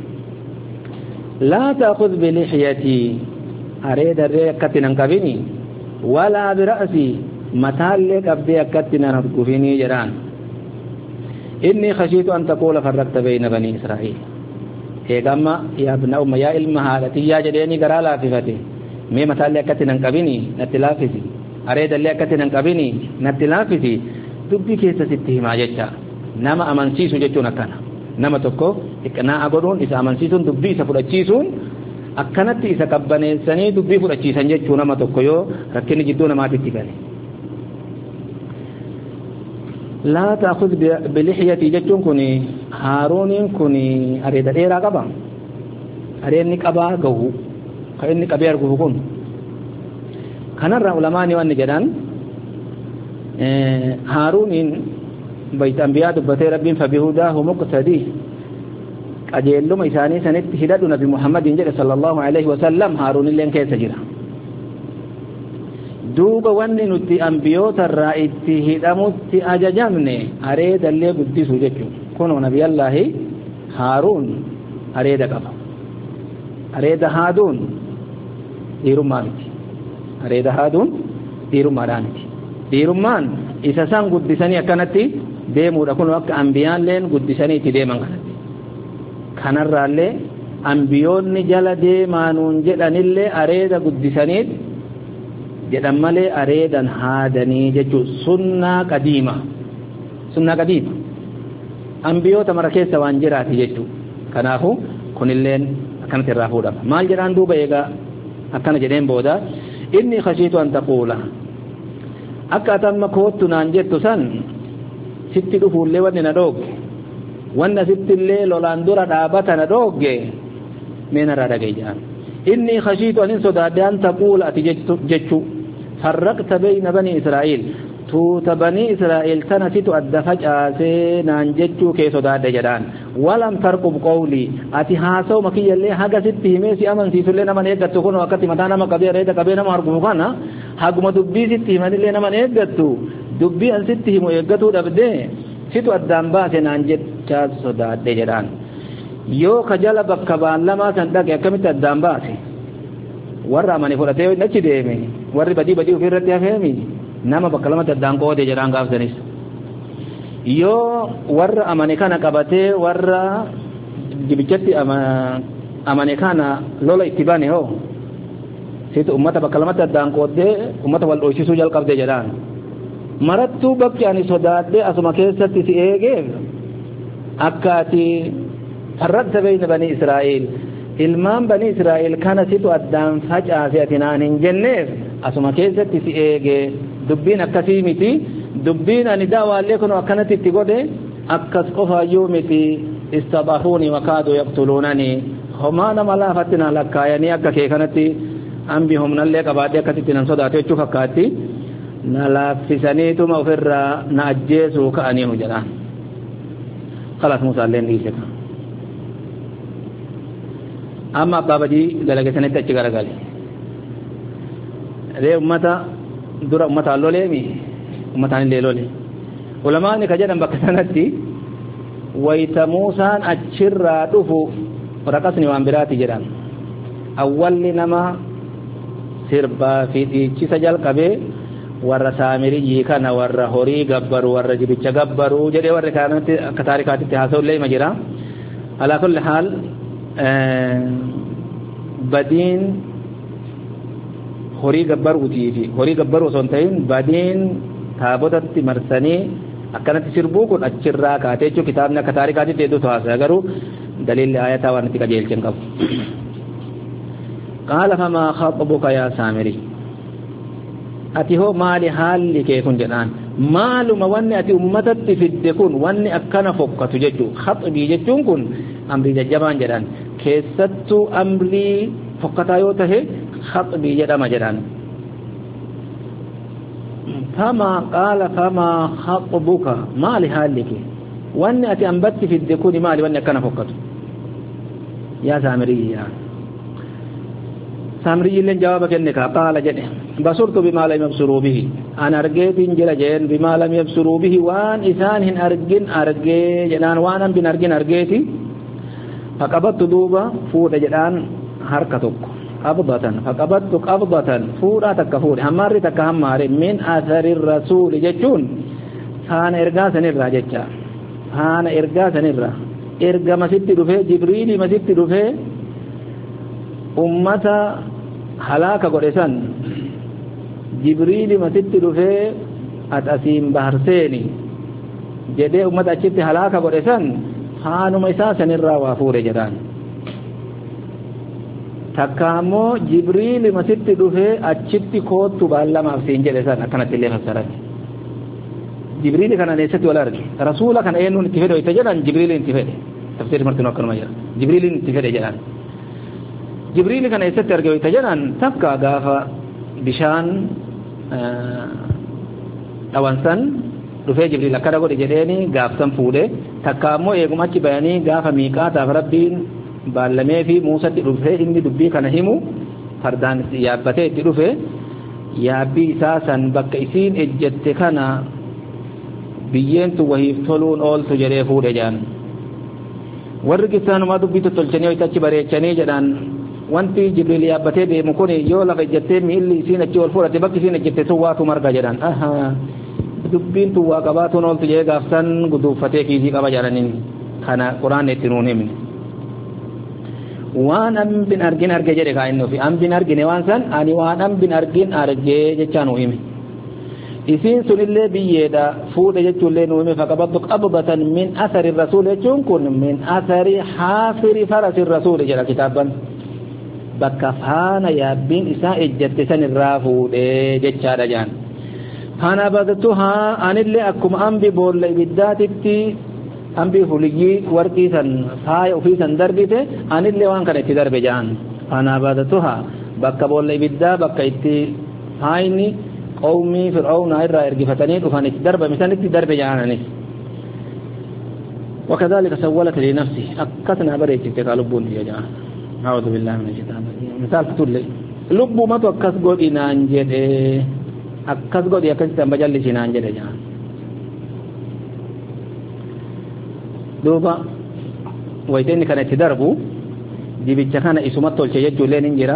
لا تأخذ بلحيتي أريد الريكة ننقبني ولا برأسي متالك أبدي أكتنا نفقفيني جدان إني خشيت أن تقول فرقت بين بني إسرائيل إيقاما يا ابن أمة يا علم هادتي يا جديني قرالا في فتي مي متالك أكتنا ننقبني نتلافسي أريد اللي أكتنا ننقبني نتلافسي dubbii keessa sitti himaa jecha nama amansiisu jechuun akkana nama tokko iqnaa godhuun isa amansiisuun dubbii isa fudhachiisuun akkanatti isa qabbaneessanii dubbii fudhachiisan jechuu nama tokko yoo rakkinni jidduu namaatitti gale laa ta'khudh bilihiyati jechuun kun haaruuniin kun areeda dheeraa qaba areedni qabaa gahu kan inni qabee arguu kun kanarraa ulamaani waan jedhan هارون بيت أنبياء دبته رب فبهداه مقتدي أجل لهم إساني سنت هداد نبي محمد صلى الله عليه وسلم هارون اللي انكي سجرا دوب وني نتي أنبياء الرائد هدامت أججامني أريد اللي قدس ججو كونوا نبي الله هارون أريد قبا أريد هادون ديرو مالتي أريد هادون ديرو مالانتي dhiirummaan isa san guddisanii akkanatti deemuudha kun akka anbiyaan leen guddisanii itti deeman kanatti kanarraallee anbiyoonni jala deemaanuun jedhanillee areeda guddisanii jedhan malee areedan haadanii jechuun sunnaa qadiima sunnaa qadiima anbiyoota mara keessa waan jiraati jechuun kanaafu kunilleen akkanatti irraa fuudhama maal jedhaan duuba eegaa akkana jedheen booda inni khashiitu an taquula akka atamma koottu naan jettu san sitti dhufuullee wanni na dhoogge wanna sittillee lolaan dura dhaabata na dhoogge meenarraa dhagayjaan inni khashiitu anin sodaadde an taquula ati jechu farraqta bayna bani israa'iil tuuta bani israa'iil tana situ adda facaasee naan jechuu kee sodaadde jedhaan walam tarqub qawlii ati haasawu makiyyallee haga sitti himee si amansiisullee naman eeggattu kun akkatti mataa nama qabee areeda qabee nama argumu kana haguma dubbii sitti himanillee naman eeggattu dubbii an sitti himu eeggatuu dhabdee situ addaan baase naan jechaa sodaadde jedhaan yoo ka jala bakka baan lamaa san dhaqe akkamitti addaan baase warra amane fudhatee nachi deeme warri badii badii ofirratti hafeemi nama bakka lamatti addaan qoode jedhaan gaafsanis yoo warra amane kana qabatee warra jibichatti amane kana lola itti bane hoo situ ummata bakka lamatti addaan qoodee ummata wal dhoysisuu jalqabde jedhaan marattuu bakki ani sodaadhee asuma keessatti si eegeef akkaati farraqta bayna bani israa'iil ilmaan bani israa'iil kana situ addaan facaase ati naan hin jenneef asuma keessatti si eegee dubbiin akkasii miti dubbiin ani daawaallee kun akkanatti itti godhe akkas qofaayyuu miti istabahuuni wakaadu yaqtuluunani homaa nama laafatti na lakkaayanii akka kee kanatti ambi humnallee qabaadhee akkasitti nan sodaate jechuu fakkaatti na laaffisaniituma ofirraa na ajjeesuu ka'aniiru jedhaan خلاص موسى اللين ديسك أما أبا بدي دلقة سنة تجار قالي ري أمتا دور أمتا اللولي مي أمتا اللولي علماء نكجر بكسنتي ويت موسى أتشر دفو رقصني وانبراتي جران أول نما سربا في تيجي سجل كبه warra saamirii kana warra horii gabbaru warra jibicha gabbaru jedhe warra kanatti akka taarikaatti haasa'ullee ima jira ala kulli haal badiin horii gabbaruutii fi horii gabbaru osoo hin ta'in badiin taabotatti marsanii akkanatti sirbuu kun achirraa kaatee jechuun kitaabni akka taarikaatti hedduutu haasa'e garuu daliilli ayataa waan itti qajeelchan qabu qaala famaa khaxbuka yaa saamirii ati hoo maali haalli kee kun jedhaan maaluma wanni ati ummatatti fidde kun wanni akkana fokkatu jechuu khaxbii jechuun kun amrii jajjabaan jedhaan keessattuu amrii fokkataa yoo tahe khaxbii jedhama jedhaan famaa qaala famaa khaxbuka maali haalli kee wanni ati ambatti fidde kun maali wanni akkana fokkatu yaa saamirii yaa saamirii illeen jawaaba kenne kaa qaala jedhe بصرت بما لم يبصروا به أنا أرجيت إنجل جين بما لم يبصروا به وان إسانهن أرجين أرجي جنان وانا بن أرجين أرجيتي فقبضت دوبا فود جنان حركتك قبضة فقبضت قبضة فورا تكفور هماري تكهماري من أثر الرسول جتون فانا إرقاس نرى جتا فانا إرقاس نرى إرقا مسجد دفه جبريل مسجد دفه أمة هلاك قرسان جبريل مسجد دفه أتأسيم بحرسيني جدي أمة أجبت هلاك قرسان فانو ميساسا نرى وافور جدان تكامو جبريل مسجد دفه أجبت كوت تبالا مافسين جلسان أكنا تلي فسرات جبريل كان ليست ولا رجل رسول كان أينو انتفاده يتجلان جبريل انتفاده تفسير مرتين وكر ما يرى جبريل انتفاده جلان جبريل كان ليست رجل يتجلان تبقى غافا بشان أوانسان دفه جبريل كذا قد جلاني غافسان فوده تكامو يقوم أجي بياني غافا ميقات أفربين بالمي في موسى دفه إني دبي كان همو فردان يابته دفه يابي ساسا بك إسين إجت كان biyyentu wahiif toluun ooltu jedhee fuudhe jedhan warri qissaanumaa dubbitu tolchanii hoytachi bareechanii jedhan wanti jibriil yaabbatee deemu kun yoo lafa ejjattee miilli isiin achi ol fudhate bakki isiin ejjatte sun waatu marga jedhan aha dubbiin tun waa qabaatuun ooltu jedhee gaafsan guduuffatee kiisii qaba jedhaniin kana quraan itti nuun himne waan ambin argin arge jedhe kaa inni ofi ambin argine waan san ani waan ambin argin argee jechaa nuu hime isiin sunillee biyyeedha fuudhe jechuullee nuume faqabaddu qabdatan min athari rasuul jechuun kun min athari haafiri farasi rasuul jedha kitaaban bakka faana yaabbiin isaa ejjatte san irraa fuudhe jechaadha jaan fanabadtuhaa anillee akkuma ambi boolla ibiddaatitti ambi huliyyii warqii san faaya ofii san darbite anillee waan kana itti darbe jaan fanabadtuhaa bakka boolla ibiddaa bakka itti faayni قومي فرعون إرى إرجفتني وفان درب مثلا درب جانني وكذلك سولت لنفسي أكتنا بريت تقالبون يا جماعة أعوذ بالله من الشيطان الرجيم مثال تقول لي لب ما توكس قد إنانجد أكس قد يكس تنبجلس إنانجد يا جماعة دوبا ويتني كانت تدربو دي بيتشخانة إسمات تولشيجت جولين إنجرا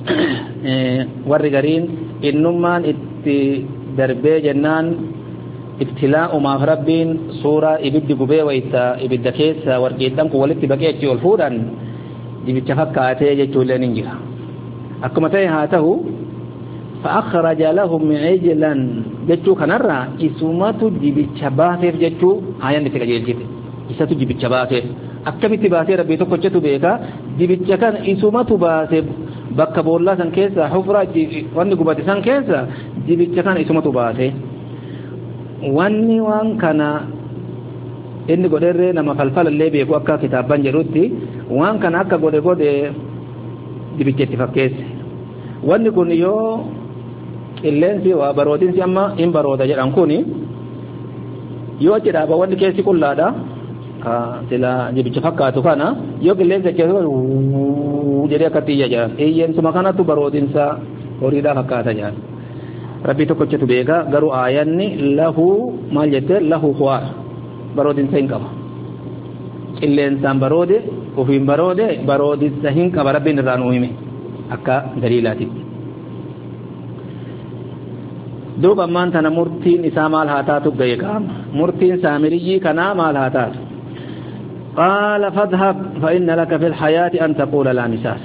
ورقرين إنمان itti darbee jennaan ibtilaa'umaaf rabbiin suuraa ibiddi gubee wayta ibidda keessa warqiidhaan kun walitti baqee achi ol fuudhan dibicha fakkaatee jechuullee ni jira akkuma ta'e haa ta'u fa'akhraja lahum cijlan jechuu kanarraa isumatu dibicha baaseef jechuu aayaan itti qajeelchite isatu dibicha baaseef akkamitti baasee rabbii tokkochatu beeka dibicha kan isumatu baaseef bakka boollaa san keessa hufraa wanni gubate san keessa dibicha kana isumatu baase wanni waan kana inni godherree nama falfalallee beeku akka kitaaban jedhutti waan kana akka godhe godhe dibicha itti fakkeesse wanni kun yoo qilleensi waa baroodinsi amma in barooda jedhan kun yoo achi dhaaba wanni keessi qullaadha ka sila dibicha fakkaatu kana yoo qilleensa keessa jedhee akkatti iyya jedhan iyyeensuma kanatu baroodinsa horiidhaa fakkaata jedhan rabbi tokkochatu beeka garuu aayanni lahu maal jette lahu huwaa baroodinsa hin qaba qilleensaan baroode ofiin baroode baroodinsa hin qaba rabbiin irraa nuu hime akka daliilaatitti duuba ammaan tana murtiin isaa maal haa taatu gahe qaama murtiin saamiriyyii kanaa maal haa taatu قال فاذهب فإن لك في الحياة أن تقول لا مساس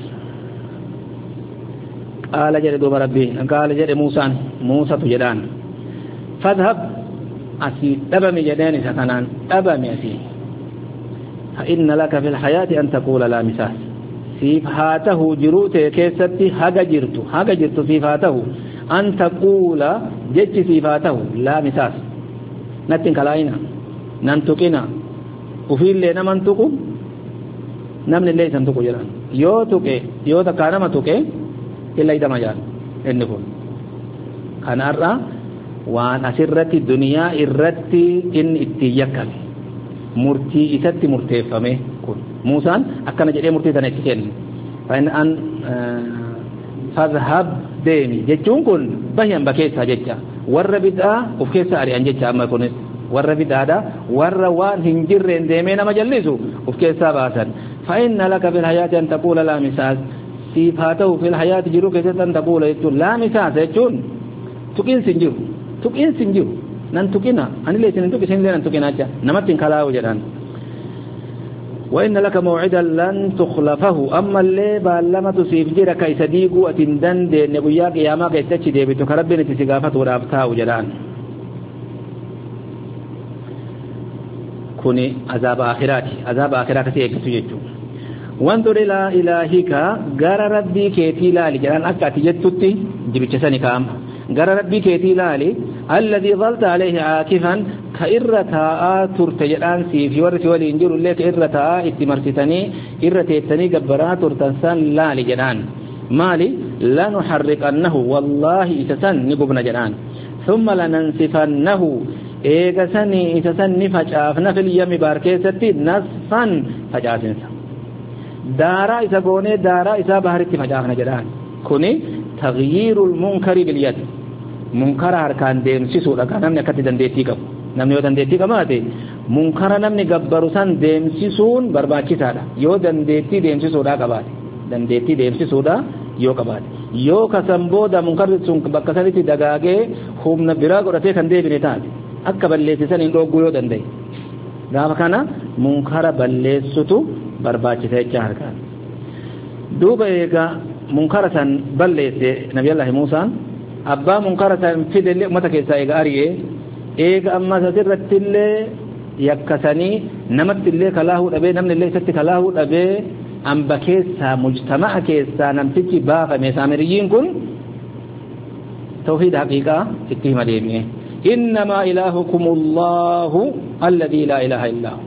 قال جل دوب ربي قال جل موسى موسى تجدان فاذهب أسي أبمي جداني سكنان أبمي أسي فإن لك في الحياة أن تقول لا مساس صفاته جروت كيستي هاجا جرت هاجا جرت صفاته أن تقول جج صفاته لا مساس نتن كلاينا ننتقنا وفي اللي نمن تقو نمن اللي سنتقو جران يو تقي يو تكانا ما تقي إلا إذا ما جان إنكم كان أرى وان أسرت الدنيا إرت إن اتيكل مرتي إسات مرتفمه كن موسى أكن جري مرتي تنكين فإن أن فاذهب ديمي جتون كن بهيان بكيسا جتا ور بدعة وفكيسا أريان جتا أما كنس ور بدعة ور وان هنجر ديمين مجلسو وفكيسا باسا فإن لك في الحياة أن تقول لا مساس صفاته في الحياة جروك أن تقول لا مساس جتون تكين سنجر تكين سنجر نان تكينا أنا ليس نتوكي سنجر نان تكينا جا نمتن كلاو جدان وإن لك موعدا لن تخلفه أما اللي بالما تصيب جيرا كيس ديقو أتندن دي نبويا قياما كيستشي دي بيتو كربين تسيقافة ورابطاو جدان كوني عذاب آخراتي عذاب آخراتي اكتو جيتو وانظر إلى إلهك غار ربي كيتي لالي جدان أكاتي جتوتي جبتشساني كام غار ربي كيتي لالي الذي ظلت عليه عاكفا كإرتاء ترتجران سيفي ورثي ولينجر اللي كإرتاء اتمرستني إرتيتني قبرا ترتنسان لا لجنان مالي لا نحرقنه والله إسسن نقبنا جنان ثم لننسفنه إيقسني إسسن نفجافنا في اليم باركيستي نصفا فجاسنسا دارا إسا قوني دارا إسا بحرتي فجافنا جنان كوني تغيير المنكر باليد munkara harkaan deemsisuudha kan namni akkatti dandeettii qabu namni yoo dandeettii qabaate munkara namni gabbaru san deemsisuun barbaachisaadha yoo dandeettii deemsisuudha qabaate dandeettii deemsisuudha yoo qabaate yoo kasan booda munkarri sun bakka sanitti dagaagee humna biraa godhatee kan deebine taate akka balleessisan hin dhogguu yoo danda'e gaafa kana munkara balleessutu barbaachisa jecha harkaan duuba eega munkara san balleesse nabiyallaahi Muusaan abbaa munkara san fidelle ummata keessaa eega ari'ee eega amma asirrattillee yakkasanii namattillee kalaahuu dhabee namnillee isatti kalaahuu dhabee amba keessaa mujtama'a keessaa namtichi baafame saamiriyyiin kun tawhiid haqiiqaa itti hima deemee innamaa ilaahukumullahu alladhii laa ilaaha illaa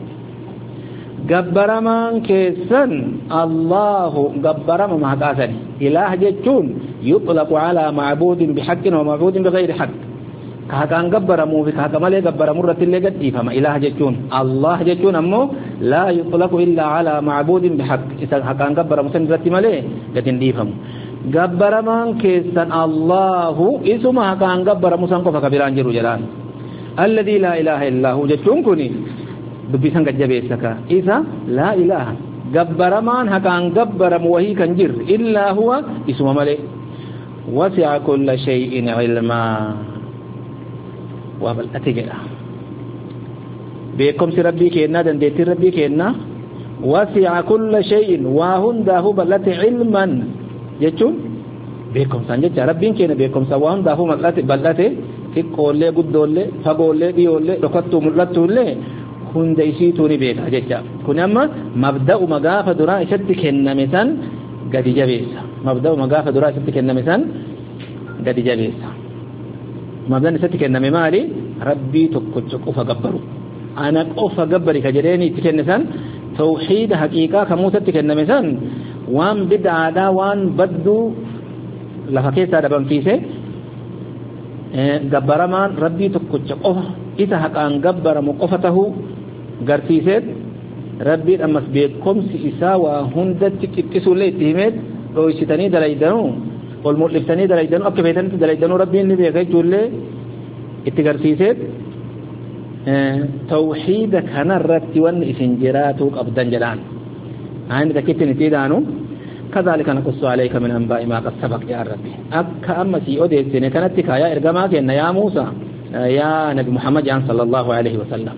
gabbaramaan keessan Allahu gabbarama mahaqaasani ilaah jechuun yutlaqu ala ma'budin bihaqqin wa ma'budin bighayri haqq kahakan gabbaramu fi kahaka male gabbaramu irrattillee gadhiifama ilaah jechuun Allah jechuun ammoo la yutlaqu illa ala ma'budin bihaqq isa hakan gabbaramu san irratti male gadin dhiifamu gabbaramaan keessan Allahu isuma hakan gabbaramu san qofa kabiraan jiru jedhaan alladhi la ilaha illa hu jechuun kuni dubbisan gajjabeessaka isa la ilaha gabbaramaan hakaan gabbaramu wahii kan jir illaa huwa isuma male wasi'a kulla shay'in ilma wa bal atigeda beekumsi rabbii keenna dandeettii rabbii keenna wasi'a kulla shay'in wa hundahu balati ilman jechuun beekumsaan jecha rabbiin keenya beekumsa wa hundahu balate balate xiqqoollee guddoollee fagoollee dhiyoollee dhokattuu mul'attuullee hunda isiituu ni beeka jecha kun amma mabda'u magaafa duraa isatti kenname san gadi jabeessa mabda'u magaafa duraa isatti kenname san gadi jabeessa mabda'an isatti kenname maali rabbii tokkocha qofa gabbaru ana qofa gabbari ka jedheeni itti kenne san tawhiida haqiiqaa kamuu isatti kenname san waan bid'aadhaa waan badduu lafa keessaa dhabamsiise gabbaramaan rabbii tokkocha qofa isa haqaan gabbaramu qofa tahuu garsiiseet rabbiin ammas beekumsi isaa waa hundatti qiqqisuullee itti himeet dho'isitanii dalaydanuu ol mul'iftanii dalaydanuu akka feetanitti dalaydanuu rabbiin ni beeka jechuullee itti garsiiseet tawhiida kanarratti wanni isin jiraatuu qabdan jedhaan aani takkittiin itti daanu كذلك نقص عليك من أنباء ما قد سبق يا ربي أكا أما سي أوديسين كانت يا إرقما كينا يا موسى يا نبي محمد صلى الله عليه وسلم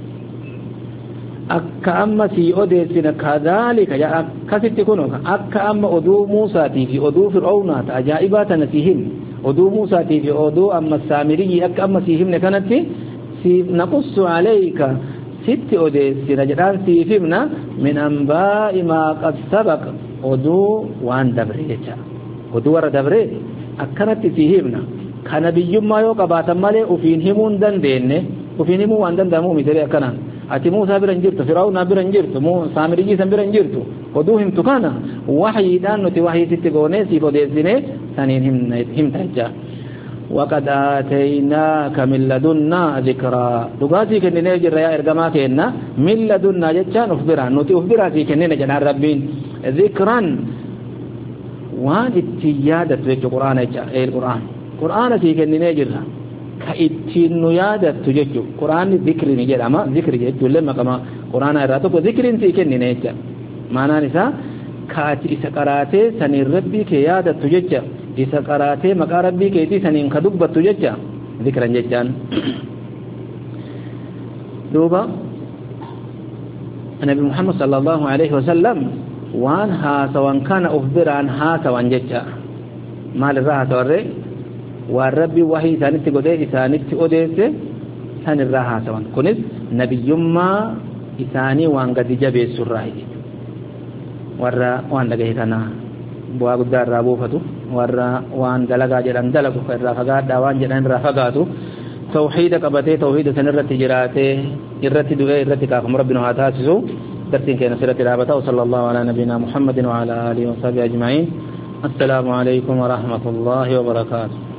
أكا أما سي أوديسين كذلك يا أكا ستكونوك أكا أما أدو موسى في أدو فرعون أجائبات نسيهم أدو موسى في أدو أما السامري أكا أما سيهم كانت نقص عليك ست أوديسين جدان سيفمنا من أنباء ما قد سبق oduu waan dabre jecha oduu warra dabre akkanatti si himna kana biyyummaa yoo qabaatan malee ufiin himuu hin dandeenye ufiin himuu waan danda'amu miti akkanaan ati Muusaa bira hin jirtu Firaa'uun bira hin jirtu Saamiriyyi san bira hin jirtu oduu himtu kana wahyiidhaan nuti wahyii sitti goonee siif odeessinee saniin himta jecha وقد آتيناك من لدنا ذكرا دغاسي كننه جرا يا ارغما كينا من لدنا جچان افبرا نوتي افبرا سي كننه جنا ربين ذكرا وان اتيادة في القرآن اي القرآن قرآن في كنني جرا كايتين يادة تجو قرآن ذكر نجد اما ذكر جد لما كما قرآن راتب ذكر في كنني جا معنى نسا كاتي سقراتي سني ربي كيادة تجو سقراتي مقا ربي كيتي سني كدبة تجو ذكرا جدان دوبا النبي محمد صلى الله عليه وسلم وان ها سواء كان أخبر عن ها سواء ججا مال الراحة سوري والربي وحي سانت قدي سانت أديس سان الراحة سواء كنت نبي ما إساني وان قد جبه السراحي ورى وان لقه تنا بوا قدار رابوفتو ورى وان دلقا جلان دلقو الرافقات داوان جلان رافقاتو توحيد قبته توحيد سنرت جراته إرت دوغي إرت كاكم ربنا هاتاسسو درسين كينا سيرة العبتا وصلى الله على نبينا محمد وعلى آله وصحبه أجمعين السلام عليكم ورحمة الله وبركاته